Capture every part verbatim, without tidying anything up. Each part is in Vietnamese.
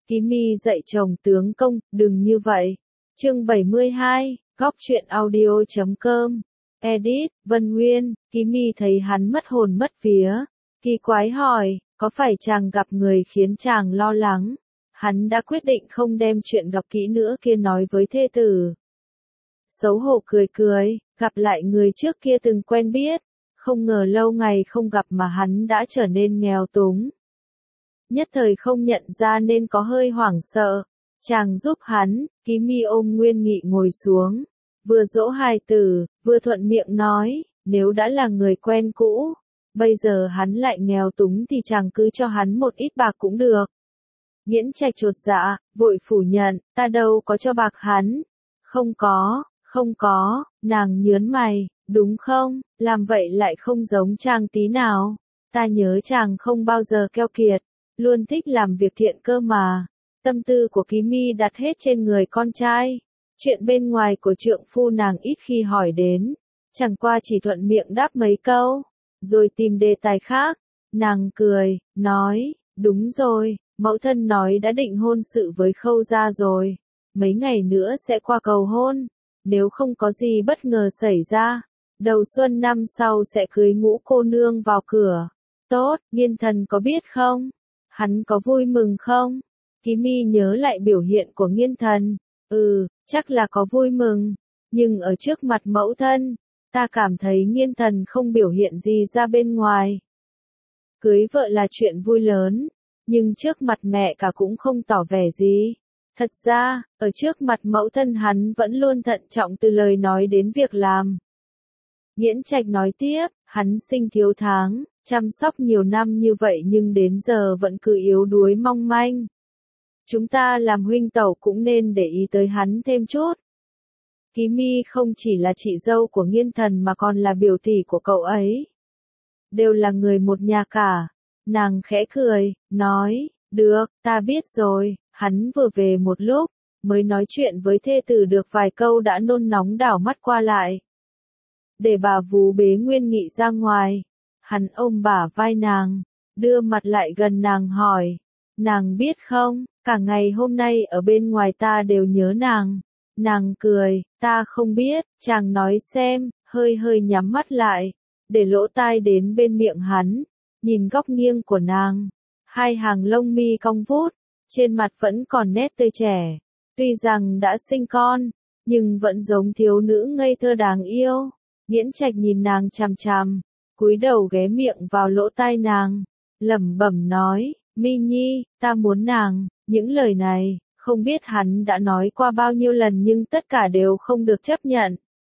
Ký Mi dạy chồng tướng công, đừng như vậy. Chương bảy mươi hai, góc truyện audio chấm com. Edit, Vân Nguyên. Ký Mi thấy hắn mất hồn mất vía. Kỳ quái hỏi, có phải chàng gặp người khiến chàng lo lắng? Hắn đã quyết định không đem chuyện gặp kỹ nữa kia nói với thê tử. Xấu hổ cười cười, gặp lại người trước kia từng quen biết. Không ngờ lâu ngày không gặp mà hắn đã trở nên nghèo túng. Nhất thời không nhận ra nên có hơi hoảng sợ. Chàng giúp hắn, Ký Mi ôm Nguyên Nghị ngồi xuống. Vừa dỗ hài tử, vừa thuận miệng nói, nếu đã là người quen cũ, bây giờ hắn lại nghèo túng thì chàng cứ cho hắn một ít bạc cũng được. Nghiễn Trạch chột dạ, vội phủ nhận, ta đâu có cho bạc hắn. Không có, không có, nàng nhớn mày, đúng không, làm vậy lại không giống chàng tí nào. Ta nhớ chàng không bao giờ keo kiệt, luôn thích làm việc thiện cơ mà. Tâm tư của Ký Mi đặt hết trên người con trai. Chuyện bên ngoài của trượng phu nàng ít khi hỏi đến, chẳng qua chỉ thuận miệng đáp mấy câu, rồi tìm đề tài khác. Nàng cười, nói, đúng rồi, mẫu thân nói đã định hôn sự với Khâu gia rồi, mấy ngày nữa sẽ qua cầu hôn, nếu không có gì bất ngờ xảy ra, đầu xuân năm sau sẽ cưới Ngũ cô nương vào cửa. Tốt, Nghiên Thần có biết không? Hắn có vui mừng không? Ký Mi nhớ lại biểu hiện của Nghiên Thần, ừ, chắc là có vui mừng, nhưng ở trước mặt mẫu thân, ta cảm thấy Nghiên Thần không biểu hiện gì ra bên ngoài. Cưới vợ là chuyện vui lớn, nhưng trước mặt mẹ cả cũng không tỏ vẻ gì. Thật ra, ở trước mặt mẫu thân hắn vẫn luôn thận trọng từ lời nói đến việc làm. Nghiễn Trạch nói tiếp, hắn sinh thiếu tháng, chăm sóc nhiều năm như vậy nhưng đến giờ vẫn cứ yếu đuối mong manh. Chúng ta làm huynh tẩu cũng nên để ý tới hắn thêm chút. Ký Mi không chỉ là chị dâu của Nghiên Thần mà còn là biểu tỷ của cậu ấy. Đều là người một nhà cả. Nàng khẽ cười, nói, được, ta biết rồi. Hắn vừa về một lúc, mới nói chuyện với thê tử được vài câu đã nôn nóng đảo mắt qua lại. Để bà vú bế Nguyên Nghị ra ngoài, hắn ôm bả vai nàng, đưa mặt lại gần nàng hỏi, nàng biết không, cả ngày hôm nay ở bên ngoài ta đều nhớ nàng. Nàng cười, ta không biết, chàng nói xem, hơi hơi nhắm mắt lại, để lỗ tai đến bên miệng hắn, nhìn góc nghiêng của nàng, hai hàng lông mi cong vút, trên mặt vẫn còn nét tươi trẻ, tuy rằng đã sinh con, nhưng vẫn giống thiếu nữ ngây thơ đáng yêu. Nghiễn Trạch nhìn nàng chằm chằm, cúi đầu ghé miệng vào lỗ tai nàng, lẩm bẩm nói, Mi Nhi, ta muốn nàng. Những lời này, không biết hắn đã nói qua bao nhiêu lần nhưng tất cả đều không được chấp nhận.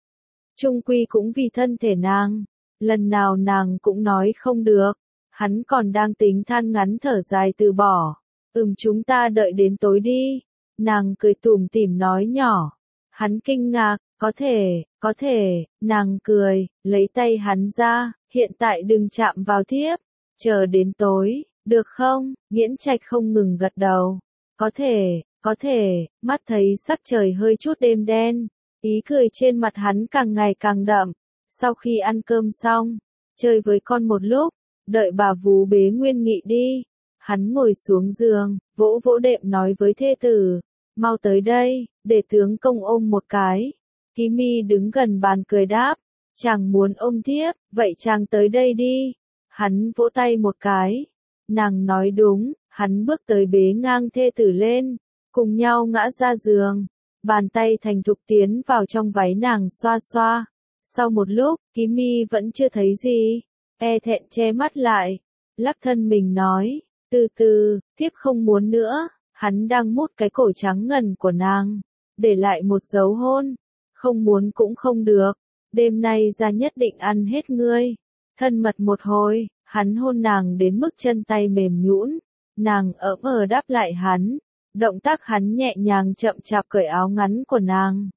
Chung quy cũng vì thân thể nàng, lần nào nàng cũng nói không được, hắn còn đang tính than ngắn thở dài từ bỏ. Ừm, chúng ta đợi đến tối đi. Nàng cười tủm tỉm nói nhỏ. Hắn kinh ngạc, có thể, có thể, nàng cười, lấy tay hắn ra, hiện tại đừng chạm vào thiếp, chờ đến tối, được không? Nghiễn Trạch không ngừng gật đầu. Có thể, có thể, mắt thấy sắc trời hơi chút đêm đen, ý cười trên mặt hắn càng ngày càng đậm. Sau khi ăn cơm xong, chơi với con một lúc, đợi bà vú bế Nguyên Nghị đi, hắn ngồi xuống giường, vỗ vỗ đệm nói với thê tử, mau tới đây, để tướng công ôm một cái. Ký Mi đứng gần bàn cười đáp, chàng muốn ôm thiếp, vậy chàng tới đây đi. Hắn vỗ tay một cái, nàng nói đúng, hắn bước tới bế ngang thê tử lên, cùng nhau ngã ra giường, bàn tay thành thục tiến vào trong váy nàng xoa xoa. Sau một lúc, Ký Mi vẫn chưa thấy gì, e thẹn che mắt lại, lắc thân mình nói, từ từ, thiếp không muốn nữa. Hắn đang mút cái cổ trắng ngần của nàng, để lại một dấu hôn, không muốn cũng không được, đêm nay ra nhất định ăn hết ngươi. Thân mật một hồi, hắn hôn nàng đến mức chân tay mềm nhũn, nàng ỡm ờ đáp lại hắn, động tác hắn nhẹ nhàng chậm chạp cởi áo ngắn của nàng,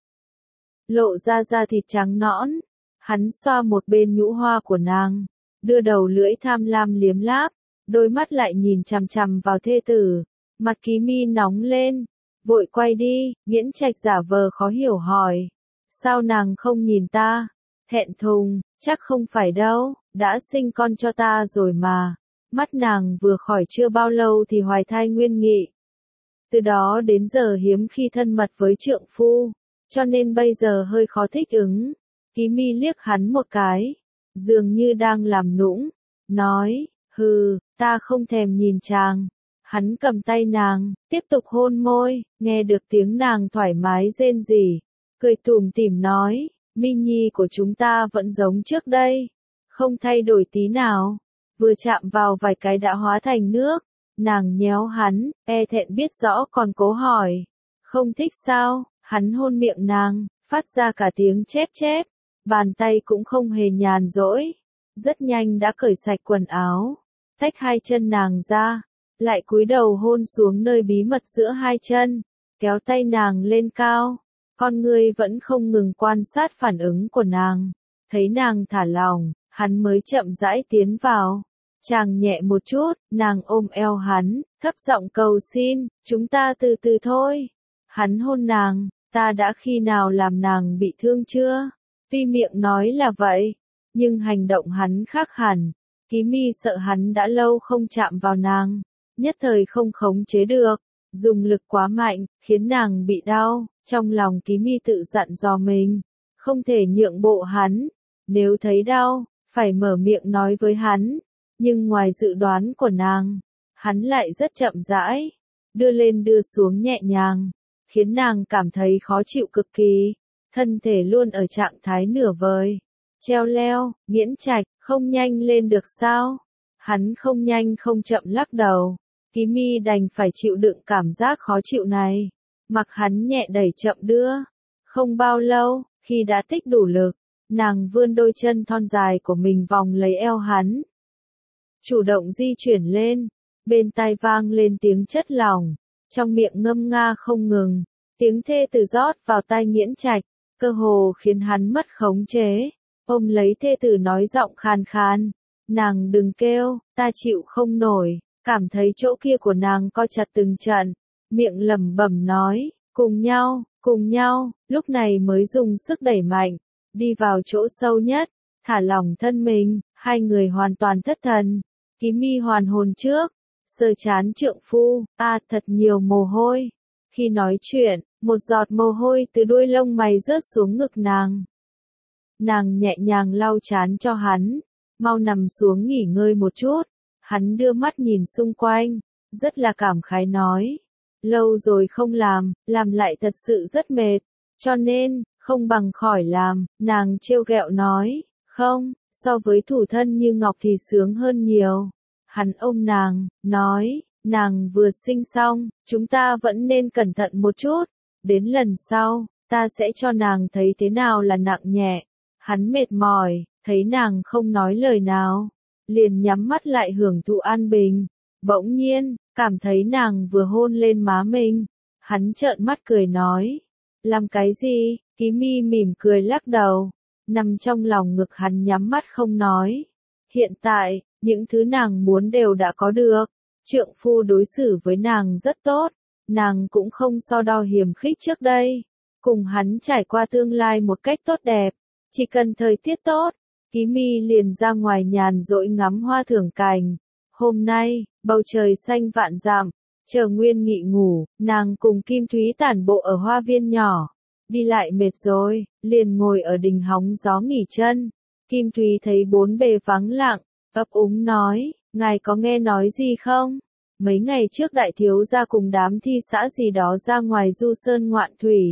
lộ ra da thịt trắng nõn. Hắn xoa một bên nhũ hoa của nàng, đưa đầu lưỡi tham lam liếm láp, đôi mắt lại nhìn chằm chằm vào thê tử. Mặt Ký Mi nóng lên, vội quay đi. Nghiễn Trạch giả vờ khó hiểu hỏi, sao nàng không nhìn ta? Thẹn thùng, chắc không phải đâu, đã sinh con cho ta rồi mà. Mắt nàng vừa khỏi chưa bao lâu thì hoài thai Nguyên Nghị. từ đó đến giờ hiếm khi thân mật với trượng phu, cho nên bây giờ hơi khó thích ứng. Ký Mi liếc hắn một cái, dường như đang làm nũng, nói, hừ, ta không thèm nhìn chàng. Hắn cầm tay nàng, tiếp tục hôn môi, nghe được tiếng nàng thoải mái rên rỉ, cười tủm tỉm nói, Mi Nhi của chúng ta vẫn giống trước đây, không thay đổi tí nào. Vừa chạm vào vài cái đã hóa thành nước, nàng nhéo hắn, e thẹn biết rõ còn cố hỏi, không thích sao? Hắn hôn miệng nàng, phát ra cả tiếng chép chép, bàn tay cũng không hề nhàn rỗi, rất nhanh đã cởi sạch quần áo, tách hai chân nàng ra, lại cúi đầu hôn xuống nơi bí mật giữa hai chân, kéo tay nàng lên cao, con ngươi vẫn không ngừng quan sát phản ứng của nàng, thấy nàng thả lỏng, hắn mới chậm rãi tiến vào, chàng nhẹ một chút, nàng ôm eo hắn, thấp giọng cầu xin, chúng ta từ từ thôi. Hắn hôn nàng, ta đã khi nào làm nàng bị thương chưa? Tuy miệng nói là vậy, nhưng hành động hắn khác hẳn. Ký Mi sợ hắn đã lâu không chạm vào nàng, nhất thời không khống chế được, dùng lực quá mạnh, khiến nàng bị đau. Trong lòng Ký Mi tự dặn dò mình, không thể nhượng bộ hắn, nếu thấy đau, phải mở miệng nói với hắn. Nhưng ngoài dự đoán của nàng, hắn lại rất chậm rãi, đưa lên đưa xuống nhẹ nhàng, khiến nàng cảm thấy khó chịu cực kỳ, thân thể luôn ở trạng thái nửa vời, treo leo, nghiễn trạch, không nhanh lên được sao? Hắn không nhanh không chậm lắc đầu, Ký Mi đành phải chịu đựng cảm giác khó chịu này, mặc hắn nhẹ đẩy chậm đưa. Không bao lâu, khi đã tích đủ lực, nàng vươn đôi chân thon dài của mình vòng lấy eo hắn, chủ động di chuyển lên, bên tai vang lên tiếng chất lỏng, trong miệng ngâm nga không ngừng, tiếng thê từ rót vào tai nghiễn trạch, cơ hồ khiến hắn mất khống chế, ôm lấy thê tử nói giọng khàn khàn, nàng đừng kêu, ta chịu không nổi, cảm thấy chỗ kia của nàng co chặt từng trận, miệng lẩm bẩm nói, cùng nhau, cùng nhau, lúc này mới dùng sức đẩy mạnh, đi vào chỗ sâu nhất, thả lỏng thân mình, hai người hoàn toàn thất thần. Ký Mi hoàn hồn trước, sờ chán trượng phu, a à, thật nhiều mồ hôi. Khi nói chuyện, một giọt mồ hôi từ đuôi lông mày rớt xuống ngực nàng. Nàng nhẹ nhàng lau chán cho hắn, mau nằm xuống nghỉ ngơi một chút. Hắn đưa mắt nhìn xung quanh, rất là cảm khái nói, lâu rồi không làm, làm lại thật sự rất mệt, cho nên, không bằng khỏi làm. Nàng trêu ghẹo nói, không, so với thủ thân như ngọc thì sướng hơn nhiều. Hắn ôm nàng, nói, nàng vừa sinh xong, chúng ta vẫn nên cẩn thận một chút, đến lần sau, ta sẽ cho nàng thấy thế nào là nặng nhẹ. Hắn mệt mỏi, thấy nàng không nói lời nào, liền nhắm mắt lại hưởng thụ an bình, bỗng nhiên, cảm thấy nàng vừa hôn lên má mình, hắn trợn mắt cười nói, làm cái gì? Ký Mi mỉm cười lắc đầu, nằm trong lòng ngực hắn nhắm mắt không nói. Hiện tại, những thứ nàng muốn đều đã có được, trượng phu đối xử với nàng rất tốt, nàng cũng không so đo hiềm khích trước đây, cùng hắn trải qua tương lai một cách tốt đẹp, chỉ cần thời tiết tốt, Ký Mi liền ra ngoài nhàn rỗi ngắm hoa thưởng cành. Hôm nay, bầu trời xanh vạn dặm, chờ Nguyên Nghị ngủ, nàng cùng Kim Thúy tản bộ ở hoa viên nhỏ, đi lại mệt rồi, liền ngồi ở đình hóng gió nghỉ chân. Kim Thúy thấy bốn bề vắng lặng, ấp úng nói, ngài có nghe nói gì không? Mấy ngày trước đại thiếu gia cùng đám thi xã gì đó ra ngoài du sơn ngoạn thủy.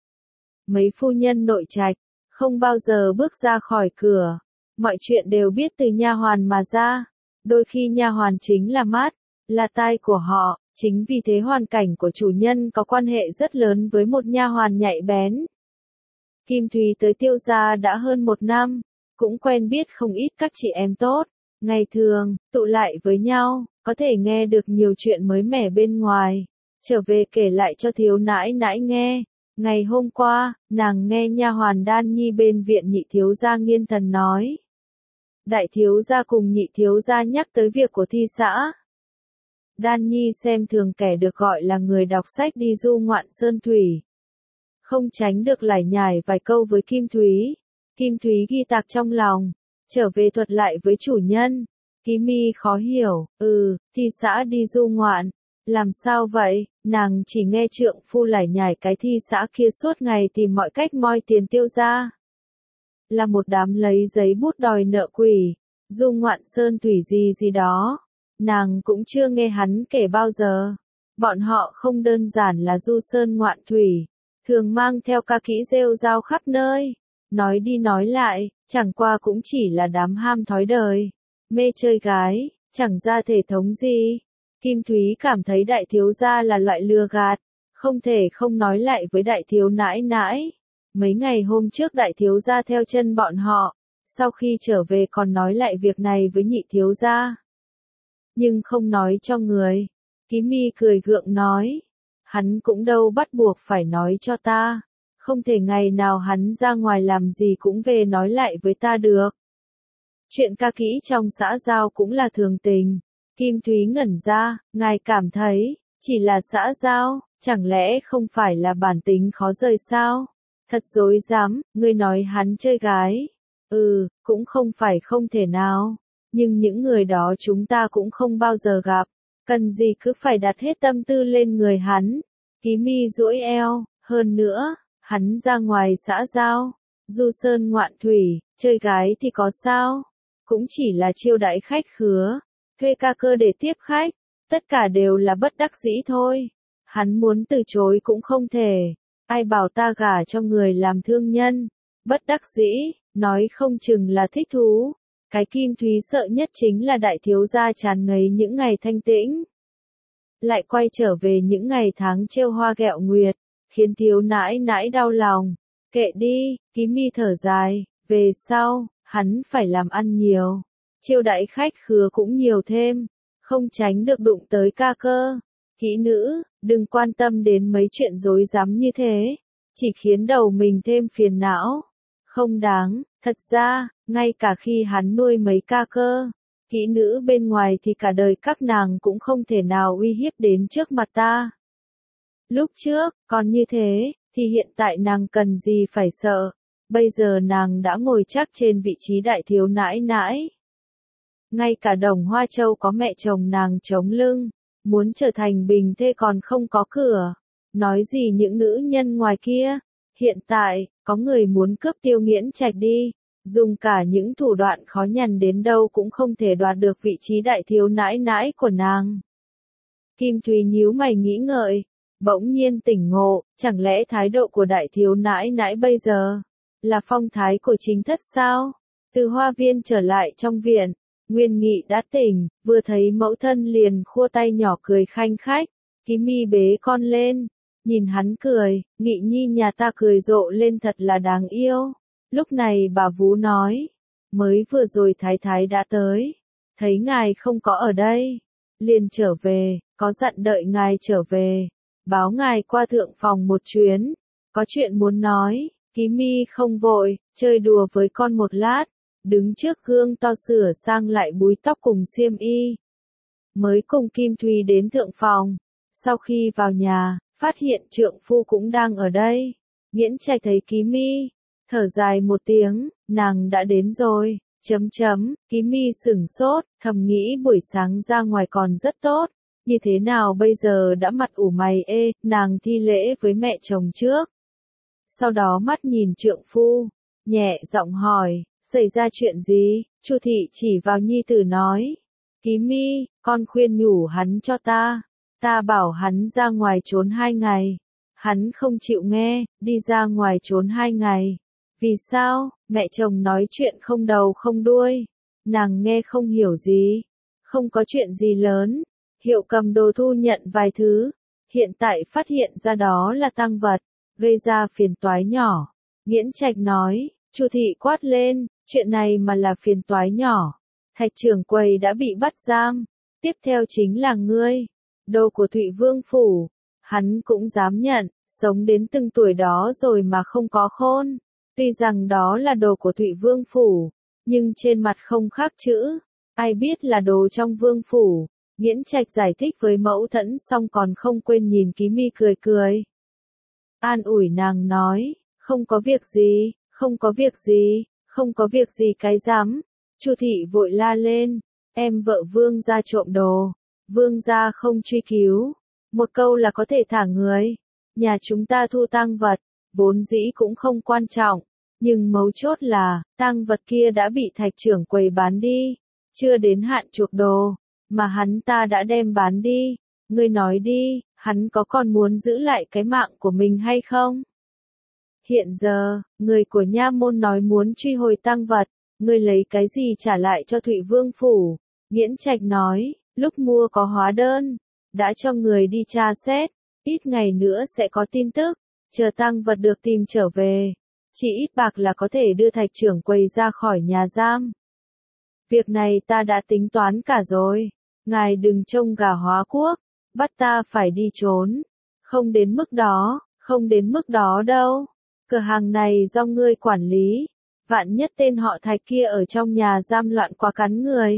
Mấy phu nhân nội trạch, không bao giờ bước ra khỏi cửa, mọi chuyện đều biết từ nha hoàn mà ra. Đôi khi nha hoàn chính là mắt, là tai của họ, chính vì thế hoàn cảnh của chủ nhân có quan hệ rất lớn với một nha hoàn nhạy bén. Kim Thúy tới Tiêu gia đã hơn một năm, cũng quen biết không ít các chị em tốt. Ngày thường, tụ lại với nhau, có thể nghe được nhiều chuyện mới mẻ bên ngoài. Trở về kể lại cho thiếu nãi nãi nghe. Ngày hôm qua, nàng nghe nha hoàn Đan Nhi bên viện nhị thiếu gia Nghiên Thần nói. Đại thiếu gia cùng nhị thiếu gia nhắc tới việc của thi xã. Đan Nhi xem thường kẻ được gọi là người đọc sách đi du ngoạn sơn thủy. Không tránh được lải nhải vài câu với Kim Thúy. Kim Thúy ghi tạc trong lòng, trở về thuật lại với chủ nhân. Ký Mi khó hiểu, ừ, thi xã đi du ngoạn, Làm sao vậy, nàng chỉ nghe trượng phu lải nhải cái thi xã kia suốt ngày tìm mọi cách moi tiền tiêu ra. Là một đám lấy giấy bút đòi nợ quỷ, du ngoạn sơn thủy gì gì đó. Nàng cũng chưa nghe hắn kể bao giờ. Bọn họ không đơn giản là du sơn ngoạn thủy, thường mang theo ca kỹ rêu rao khắp nơi. Nói đi nói lại, chẳng qua cũng chỉ là đám ham thói đời, mê chơi gái, chẳng ra thể thống gì. Kim Thúy cảm thấy đại thiếu gia là loại lừa gạt, không thể không nói lại với đại thiếu nãi nãi. Mấy ngày hôm trước đại thiếu gia theo chân bọn họ, sau khi trở về còn nói lại việc này với nhị thiếu gia. Nhưng không nói cho người. Ký Mi cười gượng nói, hắn cũng đâu bắt buộc phải nói cho ta, không thể ngày nào hắn ra ngoài làm gì cũng về nói lại với ta được. Chuyện ca kỹ trong xã giao cũng là thường tình. Kim Thúy ngẩn ra, ngài cảm thấy, chỉ là xã giao, chẳng lẽ không phải là bản tính khó rời sao? Thật dối dám, ngươi nói hắn chơi gái. Ừ, cũng không phải không thể nào. Nhưng những người đó chúng ta cũng không bao giờ gặp. Cần gì cứ phải đặt hết tâm tư lên người hắn. Ký Mi duỗi eo, hơn nữa, hắn ra ngoài xã giao, du sơn ngoạn thủy, chơi gái thì có sao? Cũng chỉ là chiêu đãi khách khứa, thuê ca cơ để tiếp khách, tất cả đều là bất đắc dĩ thôi. Hắn muốn từ chối cũng không thể. Ai bảo ta gả cho người làm thương nhân? Bất đắc dĩ, nói không chừng là thích thú. Cái Kim Thúy sợ nhất chính là đại thiếu gia chán ngấy những ngày thanh tĩnh. Lại quay trở về những ngày tháng trêu hoa ghẹo nguyệt, khiến thiếu nãi nãi đau lòng. Kệ đi, Ký Mi thở dài, về sau, hắn phải làm ăn nhiều. Chiêu đãi khách khứa cũng nhiều thêm, không tránh được đụng tới ca cơ. Kỹ nữ, đừng quan tâm đến mấy chuyện rối rắm như thế, chỉ khiến đầu mình thêm phiền não. Không đáng, thật ra, ngay cả khi hắn nuôi mấy ca cơ, kỹ nữ bên ngoài thì cả đời các nàng cũng không thể nào uy hiếp đến trước mặt ta. Lúc trước, còn như thế, thì hiện tại nàng cần gì phải sợ, bây giờ nàng đã ngồi chắc trên vị trí đại thiếu nãi nãi. Ngay cả Đồng Hoa Châu có mẹ chồng nàng chống lưng, muốn trở thành bình thê còn không có cửa. Nói gì những nữ nhân ngoài kia, hiện tại, có người muốn cướp Tiêu Nghiễn Trạch đi, dùng cả những thủ đoạn khó nhằn đến đâu cũng không thể đoạt được vị trí đại thiếu nãi nãi của nàng. Kim Thúy nhíu mày nghĩ ngợi, bỗng nhiên tỉnh ngộ, chẳng lẽ thái độ của đại thiếu nãi nãi bây giờ là phong thái của chính thất sao? Từ hoa viên trở lại trong viện, Nguyên Nghị đã tỉnh, vừa thấy mẫu thân liền khua tay nhỏ cười khanh khách. Ký Mi bế con lên, nhìn hắn cười, Nghị nhi nhà ta cười rộ lên thật là đáng yêu. Lúc này bà vú nói, mới vừa rồi thái thái đã tới, thấy ngài không có ở đây, liền trở về, có dặn đợi ngài trở về, báo ngài qua thượng phòng một chuyến, có chuyện muốn nói. Ký Mi không vội, chơi đùa với con một lát, đứng trước gương to sửa sang lại búi tóc cùng xiêm y. Mới cùng Kim Thúy đến thượng phòng, sau khi vào nhà, phát hiện trượng phu cũng đang ở đây. Nghiễn Trạch thấy Ký Mi, thở dài một tiếng, nàng đã đến rồi, chấm chấm, Ký Mi sửng sốt, thầm nghĩ buổi sáng ra ngoài còn rất tốt, như thế nào bây giờ đã mặt ủ mày ê, nàng thi lễ với mẹ chồng trước. Sau đó mắt nhìn trượng phu, nhẹ giọng hỏi, xảy ra chuyện gì? Chu thị chỉ vào nhi tử nói, Ký Mi, con khuyên nhủ hắn cho ta, ta bảo hắn ra ngoài trốn hai ngày, hắn không chịu nghe, đi ra ngoài trốn hai ngày. Vì sao? Mẹ chồng nói chuyện không đầu không đuôi, nàng nghe không hiểu gì, không có chuyện gì lớn, Hiệu cầm đồ thu nhận vài thứ, hiện tại phát hiện ra đó là tang vật, gây ra phiền toái nhỏ. Nghiễn Trạch nói, Chu thị quát lên, chuyện này mà là phiền toái nhỏ. Thạch trưởng quầy đã bị bắt giam, tiếp theo chính là ngươi, đồ của Thụy Vương phủ, hắn cũng dám nhận, sống đến từng tuổi đó rồi mà không có khôn. Tuy rằng đó là đồ của Thụy Vương phủ, nhưng trên mặt không khắc chữ, ai biết là đồ trong vương phủ. Nghiễn Trạch giải thích với mẫu thân xong còn không quên nhìn Ký Mi cười cười. An ủi nàng nói, không có việc gì, không có việc gì, không có việc gì cái rắm. Chu thị vội la lên, em vợ vương ra trộm đồ, Vương gia không truy cứu. Một câu là có thể thả người. Nhà chúng ta thu tang vật, vốn dĩ cũng không quan trọng. Nhưng mấu chốt là, tang vật kia đã bị thạch trưởng quầy bán đi. Chưa đến hạn chuộc đồ, mà hắn ta đã đem bán đi. Ngươi nói đi, hắn có còn muốn giữ lại cái mạng của mình hay không? Hiện giờ, người của nha môn nói muốn truy hồi tang vật, ngươi lấy cái gì trả lại cho Thụy Vương phủ? Nghiễn Trạch nói, lúc mua có hóa đơn, đã cho người đi tra xét, ít ngày nữa sẽ có tin tức, chờ tang vật được tìm trở về, chỉ ít bạc là có thể đưa thạch trưởng quầy ra khỏi nhà giam. Việc này ta đã tính toán cả rồi, ngài đừng trông gà hóa quốc, bắt ta phải đi trốn, không đến mức đó, không đến mức đó đâu, cửa hàng này do ngươi quản lý, vạn nhất tên họ Thạch kia ở trong nhà giam loạn quá cắn người.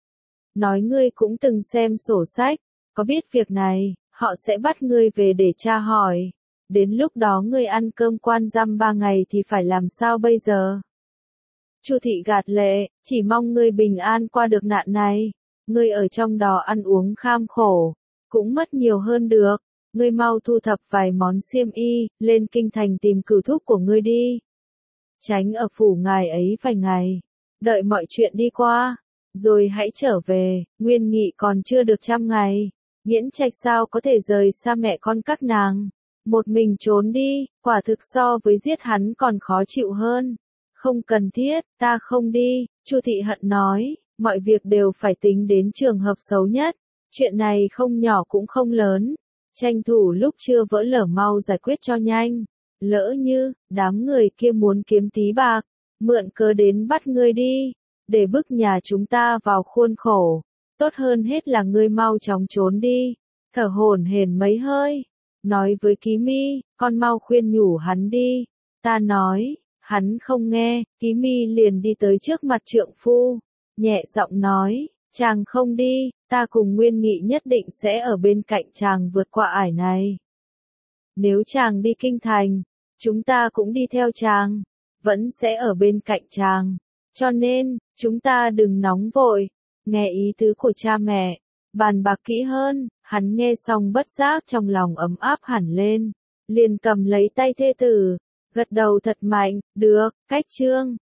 Nói ngươi cũng từng xem sổ sách, có biết việc này, họ sẽ bắt ngươi về để tra hỏi. Đến lúc đó ngươi ăn cơm quan giam ba ngày thì phải làm sao bây giờ? Chu thị gạt lệ, chỉ mong ngươi bình an qua được nạn này. Ngươi ở trong đó ăn uống kham khổ, cũng mất nhiều hơn được. Ngươi mau thu thập vài món xiêm y, lên kinh thành tìm cửu thúc của ngươi đi. Tránh ở phủ ngài ấy vài ngày, đợi mọi chuyện đi qua, rồi hãy trở về. Nguyên Nghị còn chưa được trăm ngày, Nghiễn Trạch sao có thể rời xa mẹ con các nàng, một mình trốn đi, quả thực so với giết hắn còn khó chịu hơn. Không cần thiết, ta không đi, Chu thị hận nói, mọi việc đều phải tính đến trường hợp xấu nhất, chuyện này không nhỏ cũng không lớn, tranh thủ lúc chưa vỡ lở mau giải quyết cho nhanh, lỡ như, đám người kia muốn kiếm tí bạc, mượn cớ đến bắt ngươi đi, để bức nhà chúng ta vào khuôn khổ, tốt hơn hết là ngươi mau chóng trốn đi, thở hổn hển mấy hơi, nói với Ký Mi, con mau khuyên nhủ hắn đi, ta nói. Hắn không nghe, Ký Mi liền đi tới trước mặt trượng phu, nhẹ giọng nói, chàng không đi, ta cùng Nguyên Nghị nhất định sẽ ở bên cạnh chàng vượt qua ải này. Nếu chàng đi kinh thành, chúng ta cũng đi theo chàng, vẫn sẽ ở bên cạnh chàng, cho nên, chúng ta đừng nóng vội, nghe ý tứ của cha mẹ, bàn bạc kỹ hơn. Hắn nghe xong bất giác trong lòng ấm áp hẳn lên, liền cầm lấy tay thê tử, gật đầu thật mạnh, được, cách chương.